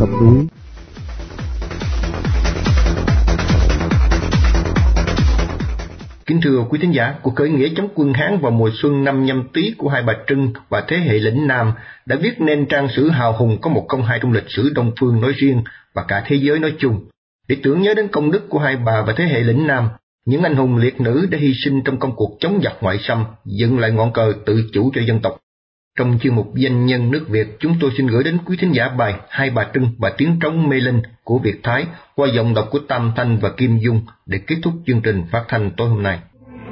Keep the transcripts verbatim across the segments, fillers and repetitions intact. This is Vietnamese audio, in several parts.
sông núi. Kính thưa quý thính giả, cuộc khởi nghĩa chống quân Hán vào mùa xuân năm Nhâm Tý của Hai Bà Trưng và thế hệ lĩnh Nam đã viết nên trang sử hào hùng có một công hai trong lịch sử Đông Phương nói riêng và cả thế giới nói chung. Để tưởng nhớ đến công đức của hai bà và thế hệ lĩnh Nam, những anh hùng liệt nữ đã hy sinh trong công cuộc chống giặc ngoại xâm, dựng lại ngọn cờ tự chủ cho dân tộc. Trong chuyên mục Danh nhân nước Việt, chúng tôi xin gửi đến quý thính giả bài Hai Bà Trưng và tiếng trống mê linh của Việt Thái qua giọng đọc của Tam Thanh và Kim Dung để kết thúc chương trình phát thanh tối hôm nay.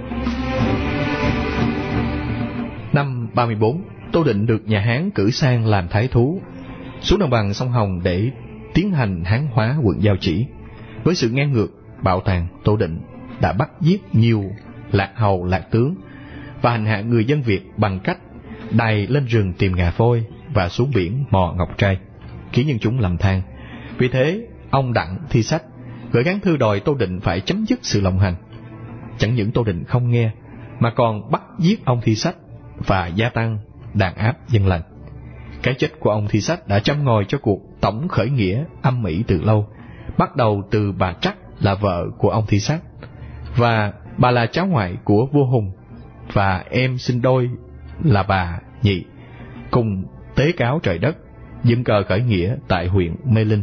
Năm ba mươi bốn, Tô Định được nhà Hán cử sang làm thái thú, xuống đồng bằng sông Hồng để tiến hành Hán hóa quận Giao Chỉ. Với sự ngang ngược, bạo tàn, Tô Định đã bắt giết nhiều lạc hầu lạc tướng và hành hạ người dân Việt bằng cách đày lên rừng tìm ngà phôi và xuống biển mò ngọc trai, khiến nhân chúng lầm than. Vì thế, ông Đặng Thi Sách gửi gán thư đòi Tô Định phải chấm dứt sự lộng hành. Chẳng những Tô Định không nghe, mà còn bắt giết ông Thi Sách và gia tăng đàn áp dân lành. Cái chết của ông Thi Sách đã châm ngòi cho cuộc tổng khởi nghĩa âm ỉ từ lâu, bắt đầu từ bà Trắc là vợ của ông Thi Sách, và bà là cháu ngoại của vua Hùng, và em sinh đôi là bà Nhị, cùng tế cáo trời đất, dựng cờ khởi nghĩa tại huyện Mê Linh.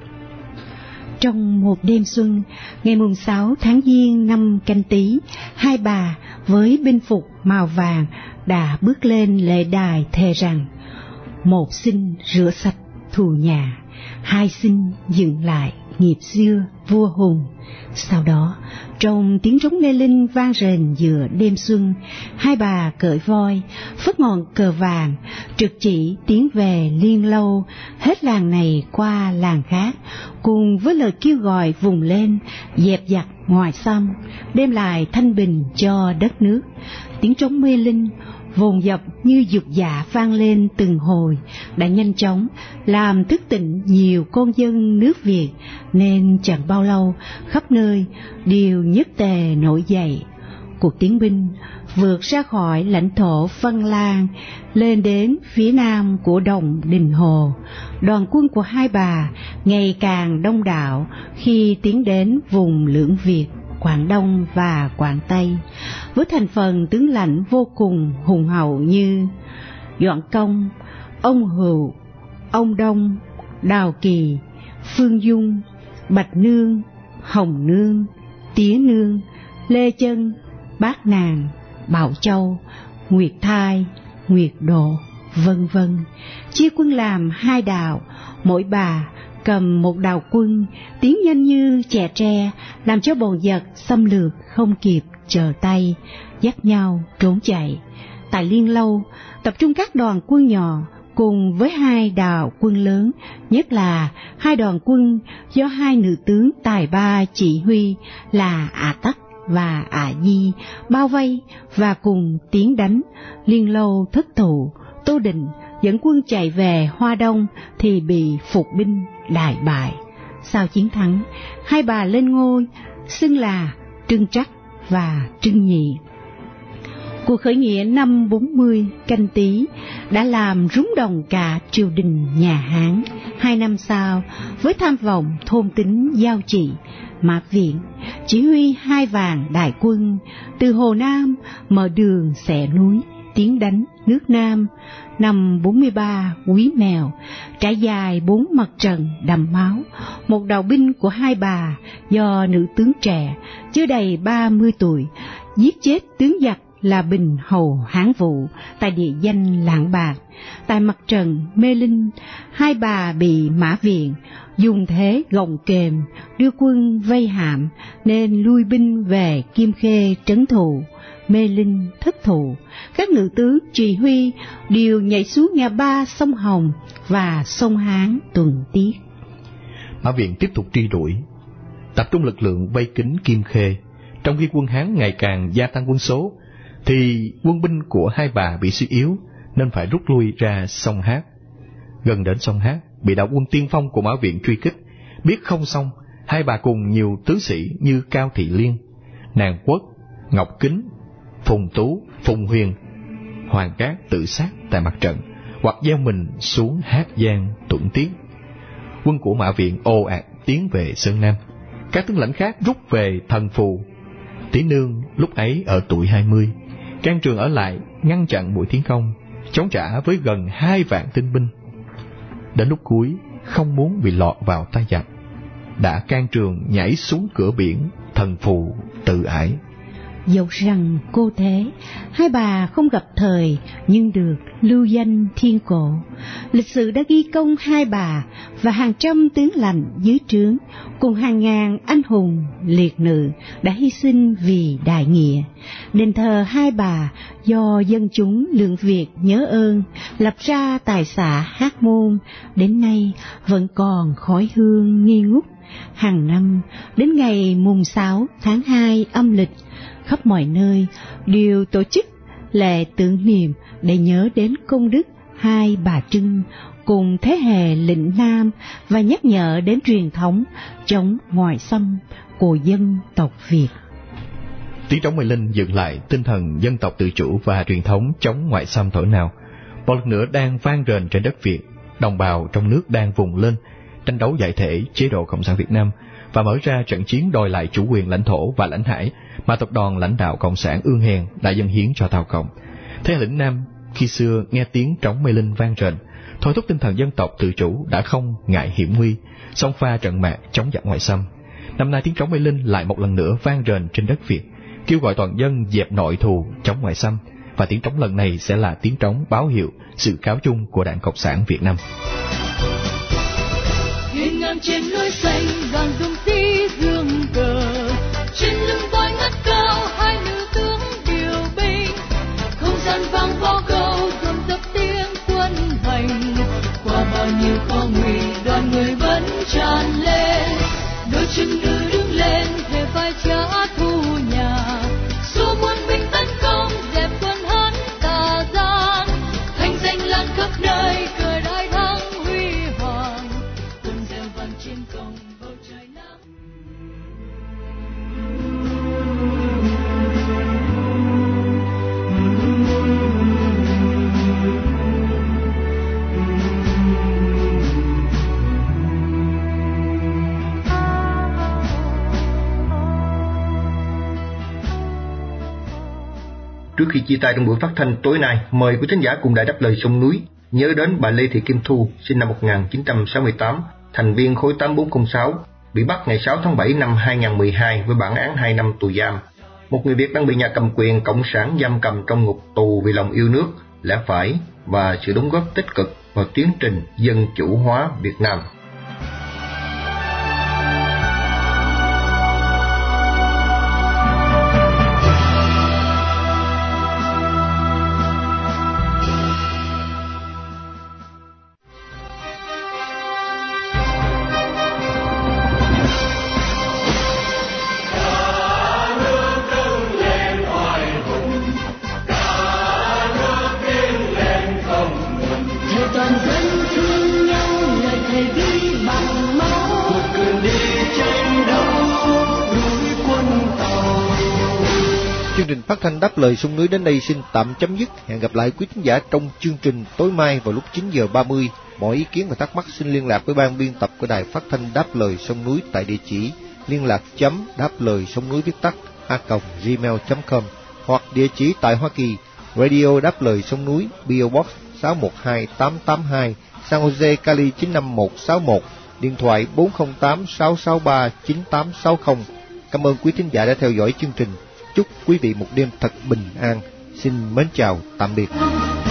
Trong một đêm xuân, ngày mùng sáu tháng Giêng năm Canh Tý, hai bà với binh phục màu vàng đã bước lên lễ đài thề rằng: một xin rửa sạch thù nhà, hai xin dựng lại nghiệp xưa vua Hùng. Sau đó, trong tiếng trống mê linh vang rền giữa đêm xuân, hai bà cởi voi, phất ngọn cờ vàng, trực chỉ tiến về Liên Lâu, hết làng này qua làng khác, cùng với lời kêu gọi vùng lên, dẹp giặc ngoài xâm, đem lại thanh bình cho đất nước. Tiếng trống mê linh vồn dập như dục dạ vang lên từng hồi, đã nhanh chóng làm thức tỉnh nhiều con dân nước Việt, nên chẳng bao lâu khắp nơi đều nhất tề nổi dậy. Cuộc tiến binh vượt ra khỏi lãnh thổ Văn Lang, lên đến phía nam của đồng Đình Hồ. Đoàn quân của hai bà ngày càng đông đảo khi tiến đến vùng Lưỡng Việt, Quảng Đông và Quảng Tây, với thành phần tướng lãnh vô cùng hùng hậu như Doãn Công, ông Hữu, ông Đông, Đào Kỳ, Phương Dung, Bạch Nương, Hồng Nương, Tía Nương, Lê Chân, Bát Nàng, Bảo Châu, Nguyệt Thai, Nguyệt Độ, vân vân. Chia quân làm hai đạo, mỗi bà cầm một đạo quân, tiến nhanh như chè tre, làm cho bọn giặc xâm lược không kịp chờ tay, dắt nhau trốn chạy. Tại Liên Lâu, tập trung các đoàn quân nhỏ cùng với hai đạo quân lớn, nhất là hai đoàn quân do hai nữ tướng tài ba chỉ huy là Ả Tắc và Ả Di bao vây và cùng tiến đánh. Liên Lâu thất thủ, Tô Định dẫn quân chạy về Hoa Đông thì bị phục binh đại bại. Sau chiến thắng, hai bà lên ngôi xưng là Trưng Trắc và Trưng Nhị. Cuộc khởi nghĩa năm bốn mươi Canh Tý đã làm rúng động cả triều đình nhà Hán. Hai năm sau, với tham vọng thôn tính Giao Chỉ, Mã Viện chỉ huy hai vạn đại quân từ Hồ Nam mở đường xẻ núi tiến đánh nước Nam. Năm bốn mươi ba Quý Mèo, trải dài bốn mặt trận đẫm máu, một đạo binh của hai bà do nữ tướng trẻ chưa đầy ba mươi tuổi giết chết tướng giặc là Bình Hầu Hán Vũ tại địa danh Lạng Bạc. Tại mặt trận Mê Linh, hai bà bị Mã Viện dùng thế gồng kềm đưa quân vây hãm nên lui binh về Kim Khê trấn thủ. Mê Linh thất thủ, các nữ tướng chỉ huy đều nhảy xuống ngã ba sông Hồng và sông Hán tuần tiết. Mã Viện tiếp tục truy đuổi, tập trung lực lượng vây kín Kim Khê. Trong khi quân Hán ngày càng gia tăng quân số, thì quân binh của hai bà bị suy yếu nên phải rút lui ra sông Hát. Gần đến sông Hát, bị đạo quân tiên phong của Mã Viện truy kích, biết không xong, hai bà cùng nhiều tứ sĩ như Cao Thị Liên, Nàng Quất, Ngọc Kính, Phùng Tú, Phùng Huyền, Hoàng Cát tự sát tại mặt trận, hoặc gieo mình xuống Hát Giang tuẫn tiết. quân của Mã Viện ồ ạt tiến về Sơn Nam. Các tướng lãnh khác rút về Thần Phù. Tỷ Nương lúc ấy ở tuổi hai mươi, can Trường ở lại ngăn chặn mũi tiến công, chống trả với gần hai vạn tinh binh. Đến lúc cuối không muốn bị lọt vào tay giặc, đã can Trường nhảy xuống cửa biển Thần Phù tự ải. Dẫu rằng cô thế, hai bà không gặp thời nhưng được lưu danh thiên cổ. Lịch sử đã ghi công hai bà và hàng trăm tướng lãnh dưới trướng cùng hàng ngàn anh hùng liệt nữ đã hy sinh vì đại nghĩa. Đền thờ hai bà do dân chúng Lương Việt nhớ ơn lập ra tại xã Hát Môn đến nay vẫn còn khói hương nghi ngút. Hàng năm đến ngày mùng sáu tháng hai âm lịch, khắp mọi nơi đều tổ chức lễ tưởng niệm để nhớ đến công đức hai bà Trưng cùng thế hệ lĩnh Nam và nhắc nhở đến truyền thống chống ngoại xâm của dân tộc Việt. Tiếng trống Mây Linh dựng lại tinh thần dân tộc tự chủ và truyền thống chống ngoại xâm thổi nào. Một lần nữa đang vang rền trên đất Việt, đồng bào trong nước đang vùng lên tranh đấu giải thể chế độ Cộng sản Việt Nam và mở ra trận chiến đòi lại chủ quyền lãnh thổ và lãnh hải mà tập đoàn lãnh đạo Cộng sản ương hèn đã dâng hiến cho Tàu Cộng. Thế hệ lĩnh Nam khi xưa nghe tiếng trống Mây Linh vang rền, thôi thúc tinh thần dân tộc tự chủ đã không ngại hiểm nguy, xông pha trận mạc chống giặc ngoại xâm. Năm nay tiếng trống Mây Linh lại một lần nữa vang rền trên đất Việt, kêu gọi toàn dân dẹp nội thù chống ngoại xâm, và tiếng trống lần này sẽ là tiếng trống báo hiệu sự cáo chung của Đảng Cộng sản Việt Nam. Hiên ngang trên núi xanh vàng rung tí dương cờ, trên lưng voi ngất cao hai nữ tướng điều binh, không gian vang vó câu dồn dập tiếng quân hành, qua bao nhiêu khó nguy đoàn người vẫn tràn lên, đôi chân nữ đứng lên thề vai trả thù nhà, số muôn binh tấn công dẹp quân Hán tà gian, thanh danh lan khắp nơi cờ đại thắng huy hoàng, quân reo vang trên cổng bầu trời Nam. Trước khi chia tay trong buổi phát thanh tối nay, mời quý thính giả cùng Đài Đáp Lời Sông Núi nhớ đến bà Lê Thị Kim Thu, sinh năm một nghìn chín trăm sáu mươi tám, thành viên khối tám bốn không sáu, bị bắt ngày sáu tháng bảy năm hai nghìn không trăm mười hai với bản án hai năm tù giam. Một người Việt đang bị nhà cầm quyền cộng sản giam cầm trong ngục tù vì lòng yêu nước, lẽ phải và sự đóng góp tích cực vào tiến trình dân chủ hóa Việt Nam. Chương trình phát thanh Đáp Lời Sông Núi đến đây xin tạm chấm dứt. Hẹn gặp lại quý khán giả trong chương trình tối mai vào lúc chín giờ ba mươi. Mọi ý kiến và thắc mắc xin liên lạc với ban biên tập của Đài Phát thanh Đáp Lời Sông Núi tại địa chỉ liên lạc chấm đáp lời sông núi viết tắt a còng gmail chấm com hoặc địa chỉ tại Hoa Kỳ, Radio Đáp Lời Sông Núi, pê ô Box sáu một hai tám tám hai, San Jose, Cali chín năm một sáu một, điện thoại bốn không tám sáu sáu ba chín tám sáu không. Cảm ơn quý thính giả đã theo dõi chương trình. Chúc quý vị một đêm thật bình an. Xin mến chào, tạm biệt.